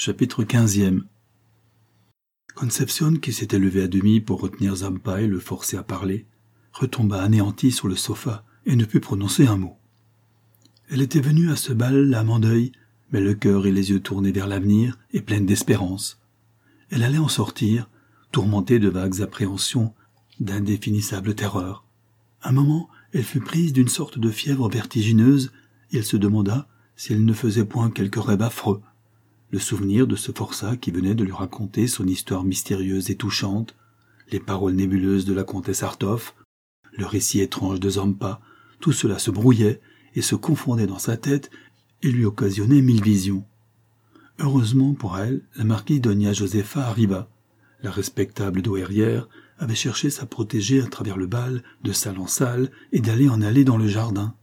Chapitre 15e. Concepcion, qui s'était levée à demi pour retenir Zampa et le forcer à parler, retomba anéantie sur le sofa et ne put prononcer un mot. Elle était venue à ce bal l'âme en deuil, mais le cœur et les yeux tournés vers l'avenir et pleine d'espérance. Elle allait en sortir, tourmentée de vagues appréhensions, d'indéfinissables terreurs. Un moment, elle fut prise d'une sorte de fièvre vertigineuse et elle se demanda si elle ne faisait point quelque rêve affreux. Le souvenir de ce forçat qui venait de lui raconter son histoire mystérieuse et touchante, les paroles nébuleuses de la comtesse Artoff, le récit étrange de Zampa, tout cela se brouillait et se confondait dans sa tête et lui occasionnait 1000 visions. Heureusement pour elle, la marquise Doña Josefa arriva. La respectable douairière avait cherché sa protégée à travers le bal, de salle en salle, et d'allée en allée dans le jardin.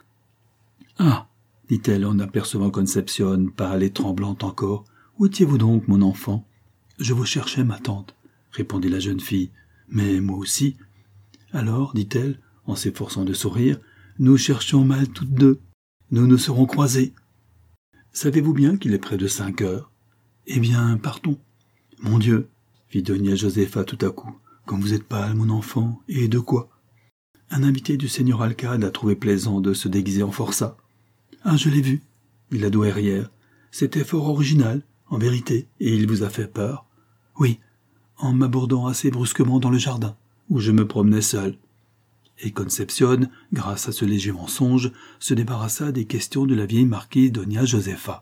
« Ah !» dit-elle en apercevant Concepcion, pâle et tremblante encore. « Où étiez-vous donc, mon enfant ?»« Je vous cherchais, ma tante, » répondit la jeune fille. « Mais moi aussi. » Alors, dit-elle, en s'efforçant de sourire, « nous cherchions mal toutes deux. Nous nous serons croisés. »« Savez-vous bien qu'il est près de 5 heures ? » ?»« Eh bien, partons. »« Mon Dieu !» fit Doña Josefa tout à coup. « Comme vous êtes pâle, mon enfant, et de quoi ? » ?»« Un invité du seigneur alcade a trouvé plaisant de se déguiser en forçat. »« Ah, je l'ai vu, » dit la douairière. « C'était fort original, en vérité, et il vous a fait peur ? » ?»« Oui, en m'abordant assez brusquement dans le jardin, où je me promenais seul. » Et Concepcion, grâce à ce léger mensonge, se débarrassa des questions de la vieille marquise Doña Josefa.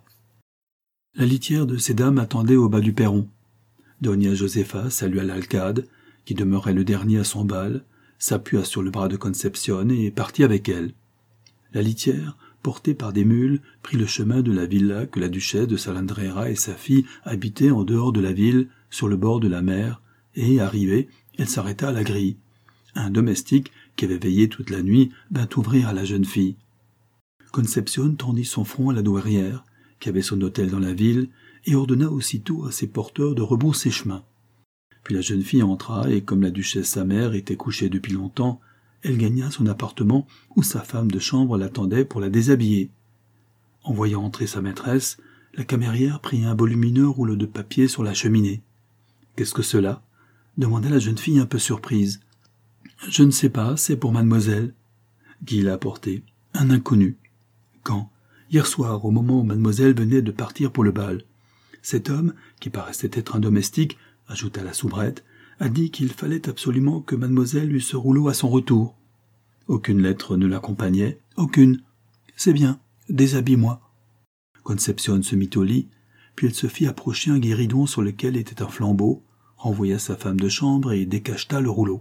La litière de ces dames attendait au bas du perron. Doña Josefa salua l'alcade, qui demeurait le dernier à son bal, s'appuya sur le bras de Concepcion et partit avec elle. La litière, portée par des mules, prit le chemin de la villa que la duchesse de Salandrera et sa fille habitaient en dehors de la ville, sur le bord de la mer, et, arrivée, elle s'arrêta à la grille. Un domestique, qui avait veillé toute la nuit, vint ouvrir à la jeune fille. Concepcion tendit son front à la douairière, qui avait son hôtel dans la ville, et ordonna aussitôt à ses porteurs de rebrousser chemin. Puis la jeune fille entra, et comme la duchesse sa mère était couchée depuis longtemps, elle gagna son appartement où sa femme de chambre l'attendait pour la déshabiller. En voyant entrer sa maîtresse, la camérière prit un volumineux rouleau de papier sur la cheminée. « Qu'est-ce que cela ?» demanda la jeune fille un peu surprise. « Je ne sais pas, c'est pour mademoiselle. » Qui l'a apporté ? Un inconnu. Quand ? Hier soir, au moment où mademoiselle venait de partir pour le bal. Cet homme, qui paraissait être un domestique, ajouta la soubrette, a dit qu'il fallait absolument que mademoiselle eût ce rouleau à son retour. Aucune lettre ne l'accompagnait, aucune. C'est bien, déshabille-moi. Concepcion se mit au lit, puis elle se fit approcher un guéridon sur lequel était un flambeau, renvoya sa femme de chambre et décacheta le rouleau.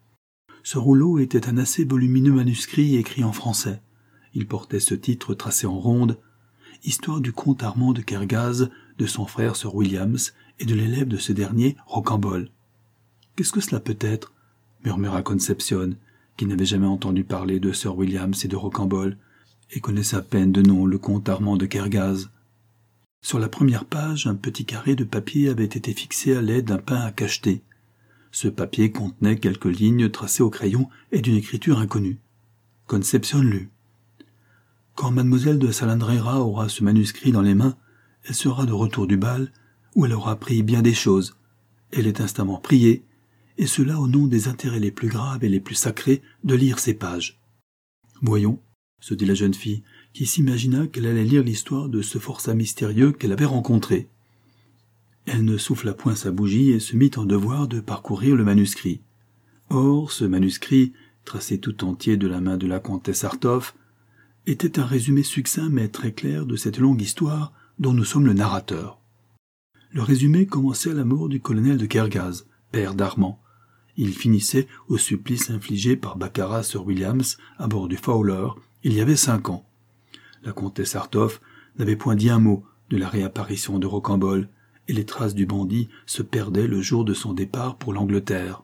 Ce rouleau était un assez volumineux manuscrit écrit en français. Il portait ce titre tracé en ronde, « Histoire du comte Armand de Kergaz, de son frère Sir Williams et de l'élève de ce dernier, Rocambole. »« Qu'est-ce que cela peut être ?» murmura Concepcion, qui n'avait jamais entendu parler de Sir Williams et de Rocambole, et connaissait à peine de nom le comte Armand de Kergaz. Sur la première page, un petit carré de papier avait été fixé à l'aide d'un pain à cacheter. Ce papier contenait quelques lignes tracées au crayon et d'une écriture inconnue. Concepcion lut. Quand mademoiselle de Salandrera aura ce manuscrit dans les mains, elle sera de retour du bal, où elle aura appris bien des choses. Elle est instamment priée, et cela au nom des intérêts les plus graves et les plus sacrés, de lire ces pages. Voyons, se dit la jeune fille, qui s'imagina qu'elle allait lire l'histoire de ce forçat mystérieux qu'elle avait rencontré. Elle ne souffla point sa bougie et se mit en devoir de parcourir le manuscrit. Or, ce manuscrit, tracé tout entier de la main de la comtesse Artoff, était un résumé succinct mais très clair de cette longue histoire dont nous sommes le narrateur. Le résumé commençait à la mort du colonel de Kergaz, père d'Armand. Il finissait au supplice infligé par Baccarat Sir Williams à bord du Fowler il y avait 5 ans. La comtesse Artoff n'avait point dit un mot de la réapparition de Rocambole, et les traces du bandit se perdaient le jour de son départ pour l'Angleterre.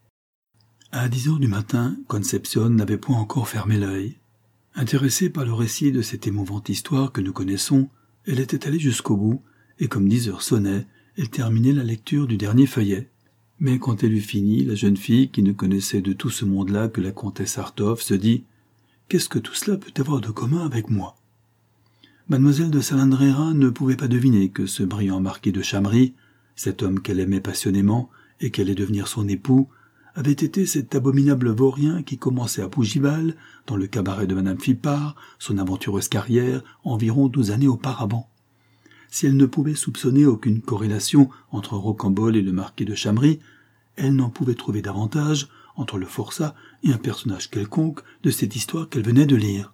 À 10 heures du matin, Concepcion n'avait point encore fermé l'œil. Intéressée par le récit de cette émouvante histoire que nous connaissons, elle était allée jusqu'au bout, et comme 10 heures sonnaient, elle terminait la lecture du dernier feuillet. Mais quand elle eut fini, la jeune fille, qui ne connaissait de tout ce monde-là que la comtesse Artoff, se dit « Qu'est-ce que tout cela peut avoir de commun avec moi ?» Mademoiselle de Salandrera ne pouvait pas deviner que ce brillant marquis de Chamry, cet homme qu'elle aimait passionnément et qu'elle allait devenir son époux, avait été cet abominable vaurien qui commençait à Bougival, dans le cabaret de Madame Phippard, son aventureuse carrière, environ 12 années auparavant. Si elle ne pouvait soupçonner aucune corrélation entre Rocambole et le marquis de Chamry, elle n'en pouvait trouver davantage entre le forçat et un personnage quelconque de cette histoire qu'elle venait de lire.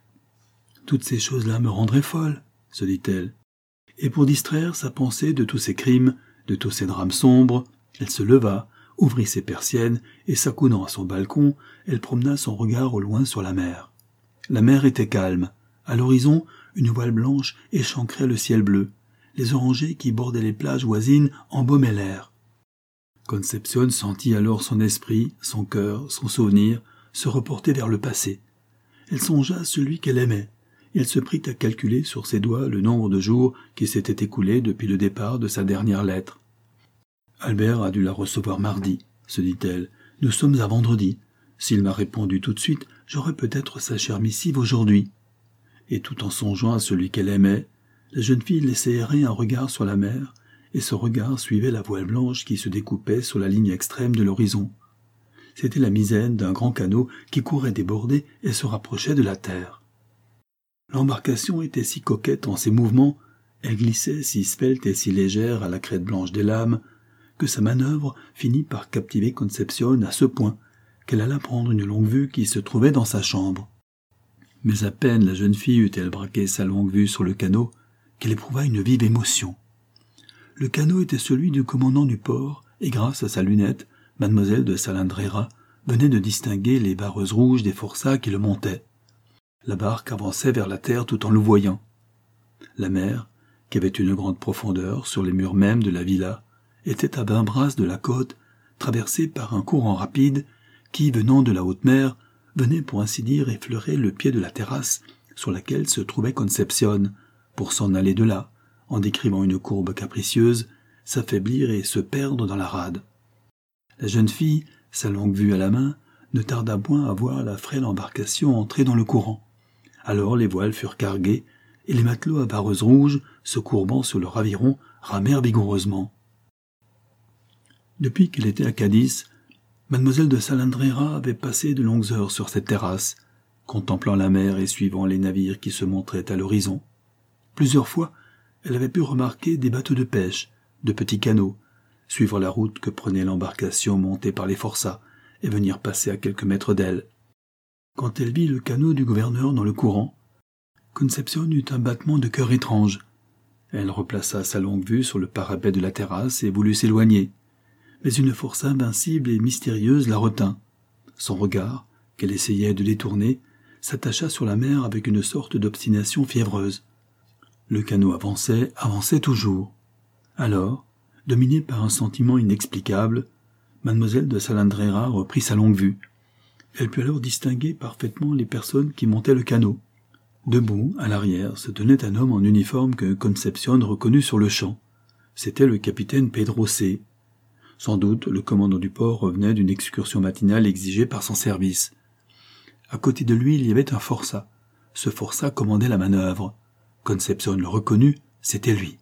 Toutes ces choses-là me rendraient folle, se dit-elle. Et pour distraire sa pensée de tous ces crimes, de tous ces drames sombres, elle se leva, ouvrit ses persiennes, et s'accoudant à son balcon, elle promena son regard au loin sur la mer. La mer était calme. À l'horizon, une voile blanche échancrait le ciel bleu. Les orangers qui bordaient les plages voisines embaumaient l'air. Concepcion sentit alors son esprit, son cœur, son souvenir se reporter vers le passé. Elle songea à celui qu'elle aimait. Elle se prit à calculer sur ses doigts le nombre de jours qui s'étaient écoulés depuis le départ de sa dernière lettre. « Albert a dû la recevoir mardi, se dit-elle. Nous sommes à vendredi. S'il m'a répondu tout de suite, j'aurai peut-être sa chère missive aujourd'hui. » Et tout en songeant à celui qu'elle aimait, la jeune fille laissait errer un regard sur la mer, et ce regard suivait la voile blanche qui se découpait sur la ligne extrême de l'horizon. C'était la misaine d'un grand canot qui courait déborder et se rapprochait de la terre. L'embarcation était si coquette en ses mouvements, elle glissait si svelte et si légère à la crête blanche des lames, que sa manœuvre finit par captiver Concepcion à ce point qu'elle alla prendre une longue-vue qui se trouvait dans sa chambre. Mais à peine la jeune fille eut-elle braqué sa longue-vue sur le canot qu'elle éprouva une vive émotion. Le canot était celui du commandant du port, et grâce à sa lunette, mademoiselle de Salandrera venait de distinguer les vareuses rouges des forçats qui le montaient. La barque avançait vers la terre tout en louvoyant. La mer, qui avait une grande profondeur sur les murs mêmes de la villa, était à 20 brasses de la côte, traversée par un courant rapide qui, venant de la haute mer, venait pour ainsi dire effleurer le pied de la terrasse sur laquelle se trouvait Concepcion, pour s'en aller de là, en décrivant une courbe capricieuse, s'affaiblir et se perdre dans la rade. La jeune fille, sa longue-vue à la main, ne tarda point à voir la frêle embarcation entrer dans le courant. Alors les voiles furent carguées, et les matelots à vareuses rouges, se courbant sur leur aviron, ramèrent vigoureusement. Depuis qu'elle était à Cadix, mademoiselle de Salandrera avait passé de longues heures sur cette terrasse, contemplant la mer et suivant les navires qui se montraient à l'horizon. Plusieurs fois, elle avait pu remarquer des bateaux de pêche, de petits canots, suivre la route que prenait l'embarcation montée par les forçats et venir passer à quelques mètres d'elle. Quand elle vit le canot du gouverneur dans le courant, Concepcion eut un battement de cœur étrange. Elle replaça sa longue-vue sur le parapet de la terrasse et voulut s'éloigner. Mais une force invincible et mystérieuse la retint. Son regard, qu'elle essayait de détourner, s'attacha sur la mer avec une sorte d'obstination fiévreuse. Le canot avançait toujours. Alors, dominée par un sentiment inexplicable, mademoiselle de Salandrera reprit sa longue-vue. Elle put alors distinguer parfaitement les personnes qui montaient le canot. Debout, à l'arrière, se tenait un homme en uniforme que Concepcion reconnut sur-le-champ. C'était le capitaine Pedro C. Sans doute, le commandant du port revenait d'une excursion matinale exigée par son service. À côté de lui, il y avait un forçat. Ce forçat commandait la manœuvre. Concepcion le reconnut, c'était lui.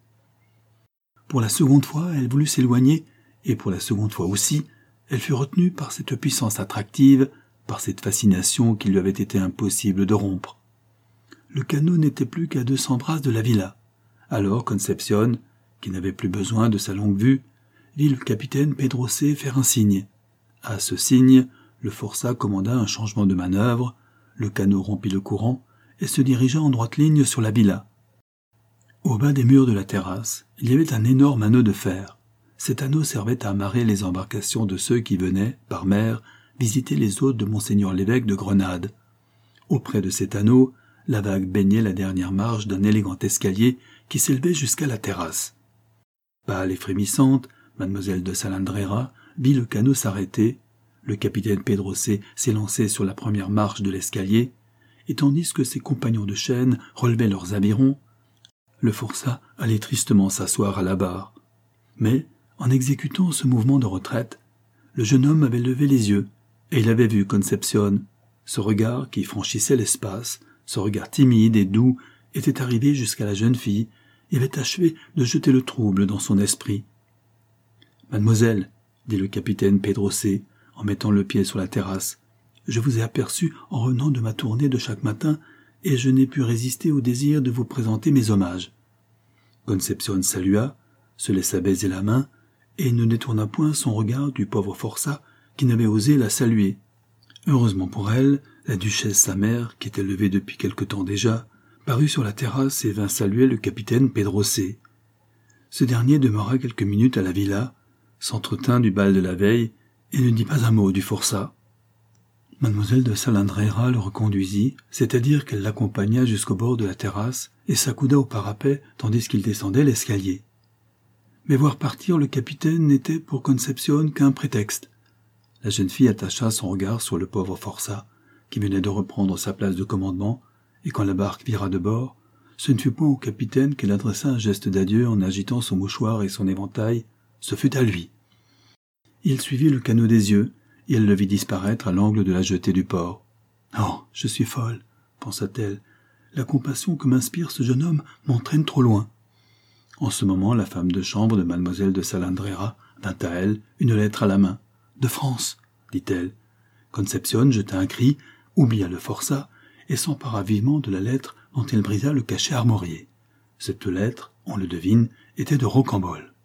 Pour la seconde fois, elle voulut s'éloigner, et pour la seconde fois aussi, elle fut retenue par cette puissance attractive, par cette fascination qu'il lui avait été impossible de rompre. Le canot n'était plus qu'à 200 brasses de la villa. Alors Concepcion, qui n'avait plus besoin de sa longue-vue, vit le capitaine Pedro C. faire un signe. À ce signe, le forçat commanda un changement de manœuvre, le canot rompit le courant et se dirigea en droite ligne sur la villa. Au bas des murs de la terrasse, il y avait un énorme anneau de fer. Cet anneau servait à amarrer les embarcations de ceux qui venaient, par mer, visiter les hôtes de Monseigneur l'évêque de Grenade. Auprès de cet anneau, la vague baignait la dernière marche d'un élégant escalier qui s'élevait jusqu'à la terrasse. Pâle et frémissante, mademoiselle de Salandrera vit le canot s'arrêter, le capitaine Pedro C. s'élançait sur la première marche de l'escalier, et tandis que ses compagnons de chaîne relevaient leurs avirons, le forçat allait tristement s'asseoir à la barre. Mais, en exécutant ce mouvement de retraite, le jeune homme avait levé les yeux, et il avait vu Concepcion, ce regard qui franchissait l'espace, ce regard timide et doux était arrivé jusqu'à la jeune fille et avait achevé de jeter le trouble dans son esprit. « Mademoiselle, dit le capitaine Pedroset, en mettant le pied sur la terrasse, je vous ai aperçu en revenant de ma tournée de chaque matin et je n'ai pu résister au désir de vous présenter mes hommages. » Concepcion salua, se laissa baiser la main et ne détourna point son regard du pauvre forçat qui n'avait osé la saluer. Heureusement pour elle, la duchesse sa mère, qui était levée depuis quelque temps déjà, parut sur la terrasse et vint saluer le capitaine Pedroset. Ce dernier demeura quelques minutes à la villa, s'entretint du bal de la veille et ne dit pas un mot du forçat. Mademoiselle de Salandrera le reconduisit, c'est-à-dire qu'elle l'accompagna jusqu'au bord de la terrasse et s'accouda au parapet tandis qu'il descendait l'escalier. Mais voir partir le capitaine n'était pour Concepcion qu'un prétexte. La jeune fille attacha son regard sur le pauvre forçat, qui venait de reprendre sa place de commandement, et quand la barque vira de bord, ce ne fut point au capitaine qu'elle adressa un geste d'adieu en agitant son mouchoir et son éventail, ce fut à lui. Il suivit le canot des yeux, et elle le vit disparaître à l'angle de la jetée du port. « Oh, je suis folle, pensa-t-elle. La compassion que m'inspire ce jeune homme m'entraîne trop loin. » En ce moment, la femme de chambre de mademoiselle de Salandrera vint à elle, une lettre à la main. « De France, dit-elle. Concepcion jeta un cri, oublia le forçat, et s'empara vivement de la lettre dont elle brisa le cachet armorié. Cette lettre, on le devine, était de Rocambole.